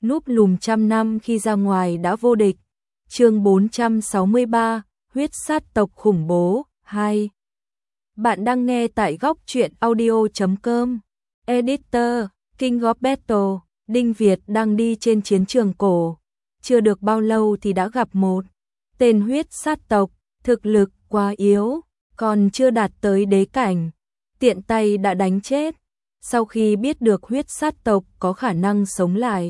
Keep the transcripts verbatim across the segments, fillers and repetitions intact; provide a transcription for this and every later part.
núp lùm trăm năm khi ra ngoài đã vô địch. Chương bốn trăm sáu mươi ba, huyết sát tộc khủng bố hai. Bạn đang nghe tại góc truyện audio chấm com. Editor, King of Battle, Đinh Việt đang đi trên chiến trường cổ. Chưa được bao lâu thì đã gặp một tên huyết sát tộc, thực lực quá yếu, còn chưa đạt tới đế cảnh. Tiện tay đã đánh chết. Sau khi biết được huyết sát tộc có khả năng sống lại,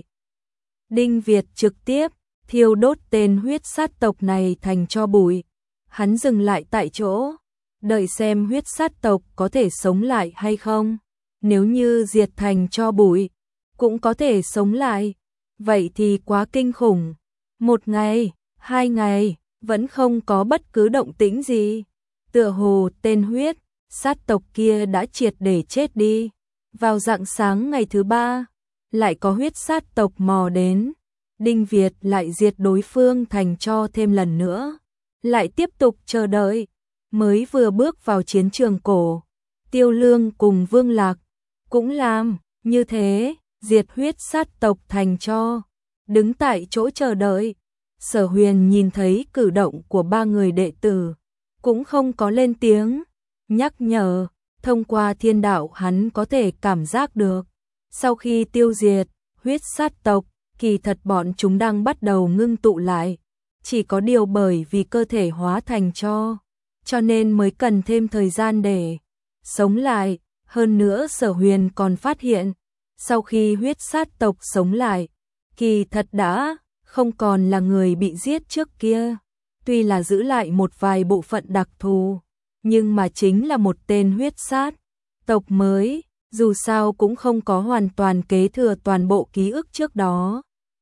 Đinh Việt trực tiếp thiêu đốt tên huyết sát tộc này thành tro bụi. Hắn dừng lại tại chỗ, đợi xem huyết sát tộc có thể sống lại hay không. Nếu như diệt thành tro bụi, cũng có thể sống lại, vậy thì quá kinh khủng. Một ngày, hai ngày, vẫn không có bất cứ động tĩnh gì. Tựa hồ tên huyết sát tộc kia đã triệt để chết đi. Vào rạng sáng ngày thứ ba, lại có huyết sát tộc mò đến. Đinh Việt lại diệt đối phương thành tro thêm lần nữa. Lại tiếp tục chờ đợi. Mới vừa bước vào chiến trường cổ, Tiêu Lương cùng Vương Lạc cũng làm như thế, diệt huyết sát tộc thành tro. Đứng tại chỗ chờ đợi, Sở Huyền nhìn thấy cử động của ba người đệ tử, cũng không có lên tiếng nhắc nhở. Thông qua thiên đạo hắn có thể cảm giác được, sau khi tiêu diệt huyết sát tộc, kỳ thật bọn chúng đang bắt đầu ngưng tụ lại. Chỉ có điều bởi vì cơ thể hóa thành tro, cho nên mới cần thêm thời gian để sống lại. Hơn nữa Sở Huyền còn phát hiện, sau khi huyết sát tộc sống lại, kỳ thật đã không còn là người bị giết trước kia. Tuy là giữ lại một vài bộ phận đặc thù, nhưng mà chính là một tên huyết sát tộc mới, dù sao cũng không có hoàn toàn kế thừa toàn bộ ký ức trước đó.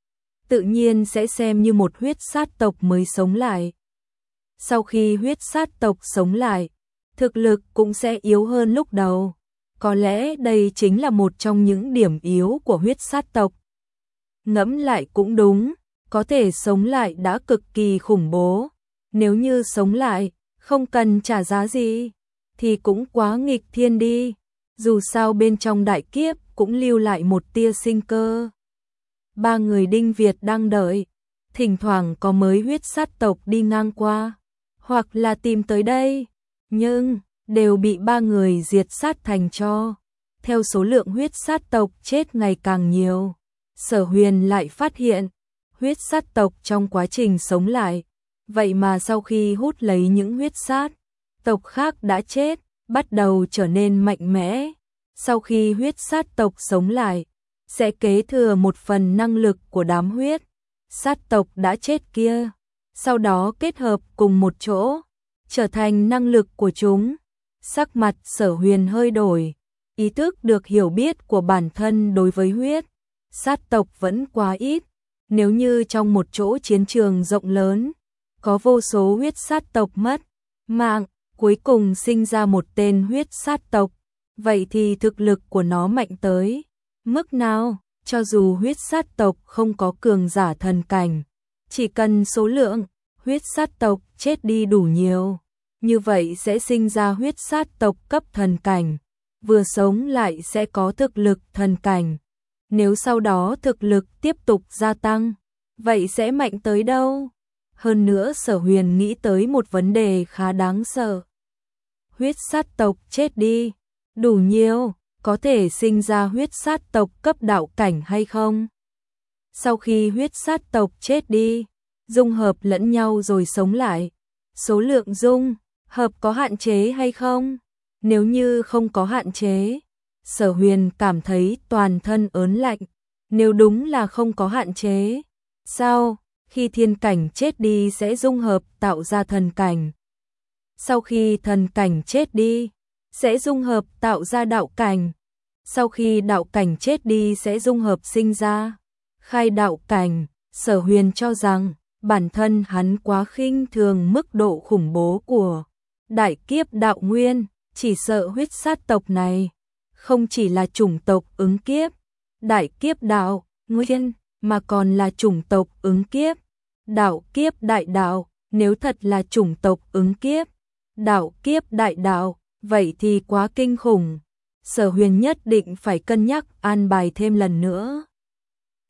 Tự nhiên sẽ xem như một huyết sát tộc mới sống lại. Sau khi huyết sát tộc sống lại, thực lực cũng sẽ yếu hơn lúc đầu. Có lẽ đây chính là một trong những điểm yếu của huyết sát tộc. Ngẫm lại cũng đúng, có thể sống lại đã cực kỳ khủng bố. Nếu như sống lại, không cần trả giá gì, thì cũng quá nghịch thiên đi. Dù sao bên trong đại kiếp cũng lưu lại một tia sinh cơ. Ba người Đinh Việt đang đợi, thỉnh thoảng có mới huyết sát tộc đi ngang qua, hoặc là tìm tới đây, nhưng đều bị ba người diệt sát thành tro. Theo số lượng huyết sát tộc chết ngày càng nhiều, Sở Huyền lại phát hiện, huyết sát tộc trong quá trình sống lại, vậy mà sau khi hút lấy những huyết sát tộc khác đã chết, bắt đầu trở nên mạnh mẽ. Sau khi huyết sát tộc sống lại, sẽ kế thừa một phần năng lực của đám huyết sát tộc đã chết kia, sau đó kết hợp cùng một chỗ, trở thành năng lực của chúng. Sắc mặt Sở Huyền hơi đổi, ý thức được hiểu biết của bản thân đối với huyết sát tộc vẫn quá ít. Nếu như trong một chỗ chiến trường rộng lớn, có vô số huyết sát tộc mất mạng, cuối cùng sinh ra một tên huyết sát tộc, vậy thì thực lực của nó mạnh tới mức nào? Cho dù huyết sát tộc không có cường giả thần cảnh, chỉ cần số lượng huyết sát tộc chết đi đủ nhiều, như vậy sẽ sinh ra huyết sát tộc cấp thần cảnh, vừa sống lại sẽ có thực lực thần cảnh. Nếu sau đó thực lực tiếp tục gia tăng, vậy sẽ mạnh tới đâu? Hơn nữa Sở Huyền nghĩ tới một vấn đề khá đáng sợ. Huyết sát tộc chết đi đủ nhiều, có thể sinh ra huyết sát tộc cấp đạo cảnh hay không? Sau khi huyết sát tộc chết đi, dung hợp lẫn nhau rồi sống lại, số lượng dung hợp có hạn chế hay không? Nếu như không có hạn chế, Sở Huyền cảm thấy toàn thân ớn lạnh. Nếu đúng là không có hạn chế, sao khi thiên cảnh chết đi sẽ dung hợp tạo ra thần cảnh? Sau khi thần cảnh chết đi, sẽ dung hợp tạo ra đạo cảnh. Sau khi đạo cảnh chết đi sẽ dung hợp sinh ra khai đạo cảnh. Sở Huyền cho rằng bản thân hắn quá khinh thường mức độ khủng bố của đại kiếp đạo nguyên, chỉ sợ huyết sát tộc này không chỉ là chủng tộc ứng kiếp đại kiếp đạo nguyên, mà còn là chủng tộc ứng kiếp đạo kiếp đại đạo. Nếu thật là chủng tộc ứng kiếp đạo kiếp đại đạo, vậy thì quá kinh khủng. Sở Huyền nhất định phải cân nhắc an bài thêm lần nữa.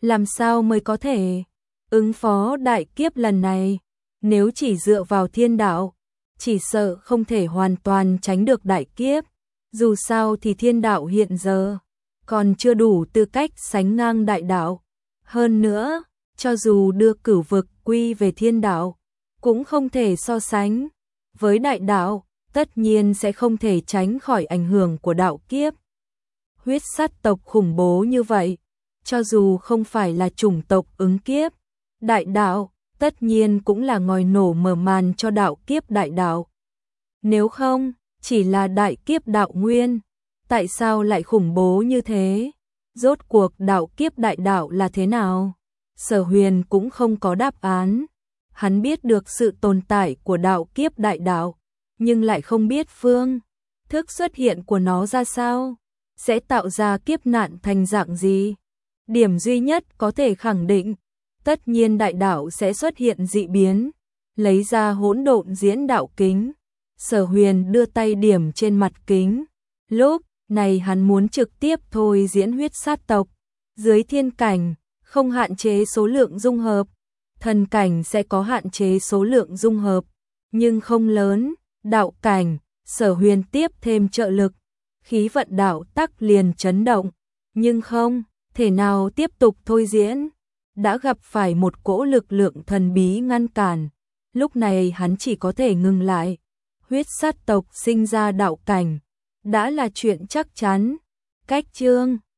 làm sao mới có thể ứng phó đại kiếp lần này? Nếu chỉ dựa vào thiên đạo, chỉ sợ không thể hoàn toàn tránh được đại kiếp. Dù sao thì thiên đạo hiện giờ còn chưa đủ tư cách sánh ngang đại đạo. Hơn nữa, cho dù đưa cửu vực quy về thiên đạo, cũng không thể so sánh với đại đạo, tất nhiên sẽ không thể tránh khỏi ảnh hưởng của đạo kiếp. Huyết sát tộc khủng bố như vậy, cho dù không phải là chủng tộc ứng kiếp, đại đạo, tất nhiên cũng là ngòi nổ mở màn cho đạo kiếp đại đạo. Nếu không, chỉ là đại kiếp đạo nguyên, tại sao lại khủng bố như thế? Rốt cuộc đạo kiếp đại đạo là thế nào? Sở Huyền cũng không có đáp án. Hắn biết được sự tồn tại của đạo kiếp đại đạo, nhưng lại không biết phương thức xuất hiện của nó ra sao, sẽ tạo ra kiếp nạn thành dạng gì. Điểm duy nhất có thể khẳng định, tất nhiên đại đạo sẽ xuất hiện dị biến, lấy ra hỗn độn diễn đạo kính. Sở Huyền đưa tay điểm trên mặt kính. Lúc này hắn muốn trực tiếp thôi diễn huyết sát tộc. Dưới thiên cảnh, không hạn chế số lượng dung hợp. Thần cảnh sẽ có hạn chế số lượng dung hợp, nhưng không lớn. Đạo cảnh, Sở Huyền tiếp thêm trợ lực. Khí vận đạo tắc liền chấn động, nhưng không thể nào tiếp tục thôi diễn. Đã gặp phải một cỗ lực lượng thần bí ngăn cản. Lúc này hắn chỉ có thể ngừng lại. Huyết sát tộc sinh ra đạo cảnh đã là chuyện chắc chắn. Cách chương